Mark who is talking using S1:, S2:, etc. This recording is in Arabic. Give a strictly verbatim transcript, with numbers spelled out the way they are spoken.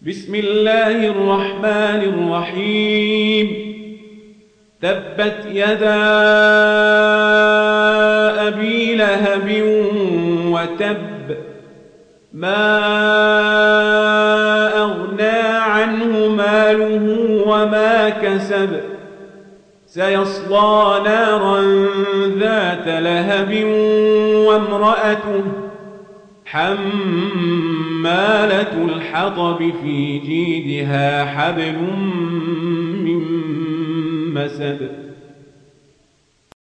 S1: بسم الله الرحمن الرحيم. تبت يدا أبي لهب وتب، ما أغنى عنه ماله وما كسب، سيصلى نارا ذات لهب وامرأته حمالة الحطب في جيدها حبل من مسد.